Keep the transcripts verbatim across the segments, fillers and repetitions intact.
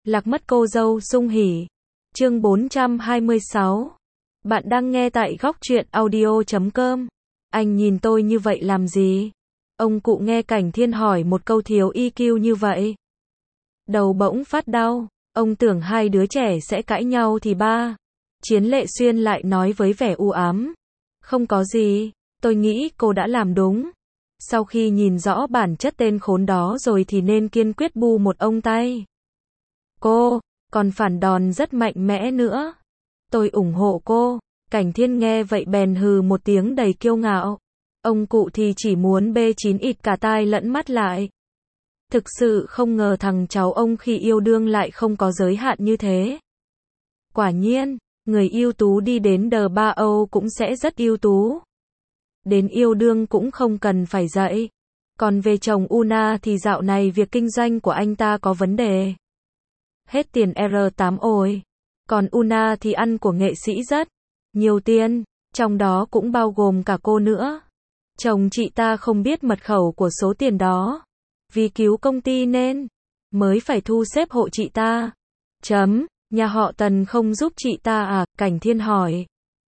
Lạc mất cô dâu sung hỉ. Chương bốn trăm hai mươi sáu. Bạn đang nghe tại góc truyện audio chấm com. Anh nhìn tôi như vậy làm gì? Ông cụ nghe Cảnh Thiên hỏi một câu thiếu i kiu như vậy. Đầu bỗng phát đau, ông tưởng hai đứa trẻ sẽ cãi nhau thì ba. Chiến Lệ Xuyên lại nói với vẻ u ám. Không có gì, tôi nghĩ cô đã làm đúng. Sau khi nhìn rõ bản chất tên khốn đó rồi thì nên kiên quyết bu một ông tay. Cô, còn phản đòn rất mạnh mẽ nữa. Tôi ủng hộ cô. Cảnh Thiên nghe vậy bèn hừ một tiếng đầy kiêu ngạo. Ông cụ thì chỉ muốn bê chín ịt cả tai lẫn mắt lại. Thực sự không ngờ thằng cháu ông khi yêu đương lại không có giới hạn như thế. Quả nhiên, người ưu tú đi đến đờ ba Âu cũng sẽ rất ưu tú. Đến yêu đương cũng không cần phải dạy. Còn về chồng Una thì dạo này việc kinh doanh của anh ta có vấn đề. Hết tiền R tám ồi. Còn Una thì ăn của nghệ sĩ rất nhiều tiền, trong đó cũng bao gồm cả cô nữa. Chồng chị ta không biết mật khẩu của số tiền đó. Vì cứu công ty nên mới phải thu xếp hộ chị ta. Chấm, nhà họ Tần không giúp chị ta à? Cảnh Thiên hỏi.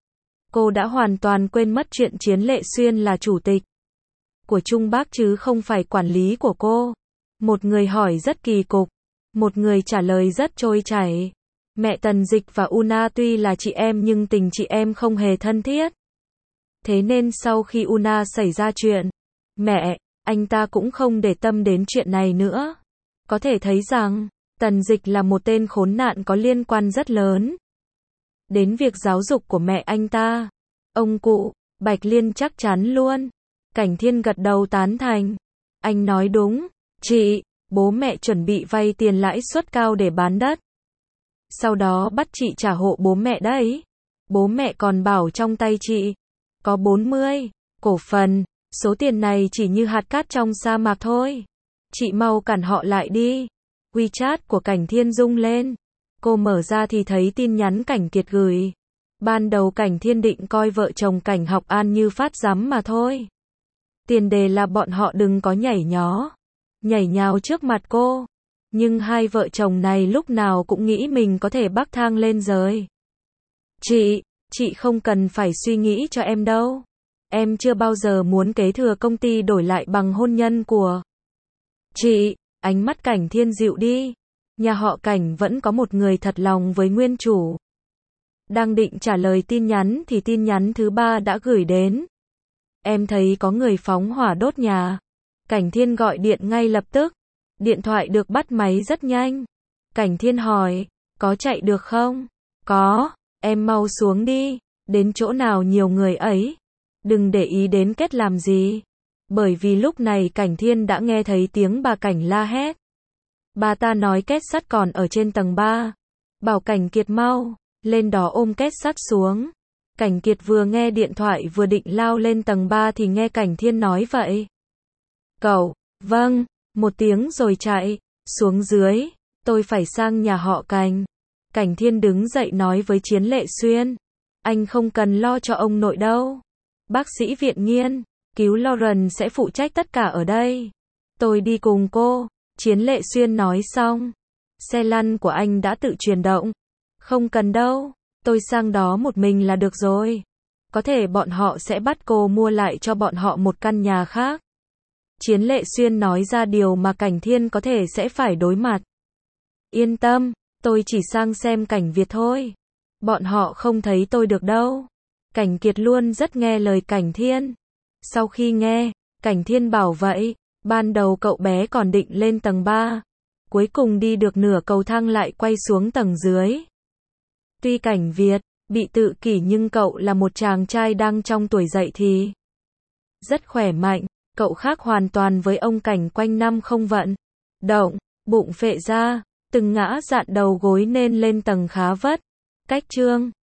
Cô đã hoàn toàn quên mất chuyện Chiến Lệ Xuyên là chủ tịch của Trung Bắc chứ không phải quản lý của cô. Một người hỏi rất kỳ cục, một người trả lời rất trôi chảy. Mẹ Tần Dịch và Una tuy là chị em nhưng tình chị em không hề thân thiết. Thế nên sau khi Una xảy ra chuyện, mẹ, anh ta cũng không để tâm đến chuyện này nữa. Có thể thấy rằng, Tần Dịch là một tên khốn nạn có liên quan rất lớn đến việc giáo dục của mẹ anh ta. Ông cụ, Bạch Liên chắc chắn luôn. Cảnh Thiên gật đầu tán thành. Anh nói đúng, chị, bố mẹ chuẩn bị vay tiền lãi suất cao để bán đất. Sau đó bắt chị trả hộ bố mẹ đấy. Bố mẹ còn bảo trong tay chị có bốn mươi cổ phần, số tiền này chỉ như hạt cát trong sa mạc thôi. Chị mau cản họ lại đi. WeChat của Cảnh Thiên rung lên. Cô mở ra thì thấy tin nhắn Cảnh Kiệt gửi. Ban đầu Cảnh Thiên định coi vợ chồng Cảnh Học An như phát rắm mà thôi. Tiền đề là bọn họ đừng có nhảy nhó, nhảy nhào trước mặt cô. Nhưng hai vợ chồng này lúc nào cũng nghĩ mình có thể bắc thang lên rồi. Chị, chị không cần phải suy nghĩ cho em đâu. Em chưa bao giờ muốn kế thừa công ty đổi lại bằng hôn nhân của chị. Ánh mắt Cảnh Thiên dịu đi. Nhà họ Cảnh vẫn có một người thật lòng với nguyên chủ. Đang định trả lời tin nhắn thì tin nhắn thứ ba đã gửi đến. Em thấy có người phóng hỏa đốt nhà. Cảnh Thiên gọi điện ngay lập tức. Điện thoại được bắt máy rất nhanh. Cảnh Thiên hỏi, có chạy được không? Có, em mau xuống đi. Đến chỗ nào nhiều người ấy. Đừng để ý đến Kết làm gì. Bởi vì lúc này Cảnh Thiên đã nghe thấy tiếng bà Cảnh la hét. Bà ta nói Kết sắt còn ở trên tầng ba. Bảo Cảnh Kiệt mau lên đó ôm Kết sắt xuống. Cảnh Kiệt vừa nghe điện thoại vừa định lao lên tầng ba thì nghe Cảnh Thiên nói vậy. Cậu, vâng, một tiếng rồi chạy xuống dưới. Tôi phải sang nhà họ Cảnh. Cảnh Thiên đứng dậy nói với Chiến Lệ Xuyên. Anh không cần lo cho ông nội đâu. Bác sĩ viện nghiên cứu Lauren sẽ phụ trách tất cả ở đây. Tôi đi cùng cô. Chiến Lệ Xuyên nói xong. Xe lăn của anh đã tự chuyển động. Không cần đâu. Tôi sang đó một mình là được rồi. Có thể bọn họ sẽ bắt cô mua lại cho bọn họ một căn nhà khác. Chiến Lệ Xuyên nói ra điều mà Cảnh Thiên có thể sẽ phải đối mặt. Yên tâm, tôi chỉ sang xem Cảnh Việt thôi. Bọn họ không thấy tôi được đâu. Cảnh Kiệt luôn rất nghe lời Cảnh Thiên. Sau khi nghe, Cảnh Thiên bảo vậy. Ban đầu cậu bé còn định lên tầng ba. Cuối cùng đi được nửa cầu thang lại quay xuống tầng dưới. Tuy Cảnh Việt bị tự kỷ nhưng cậu là một chàng trai đang trong tuổi dậy thì rất khỏe mạnh. Cậu khác hoàn toàn với ông Cảnh quanh năm không vận động, bụng phệ ra, từng ngã dạn đầu gối nên lên tầng khá vất. Cách chương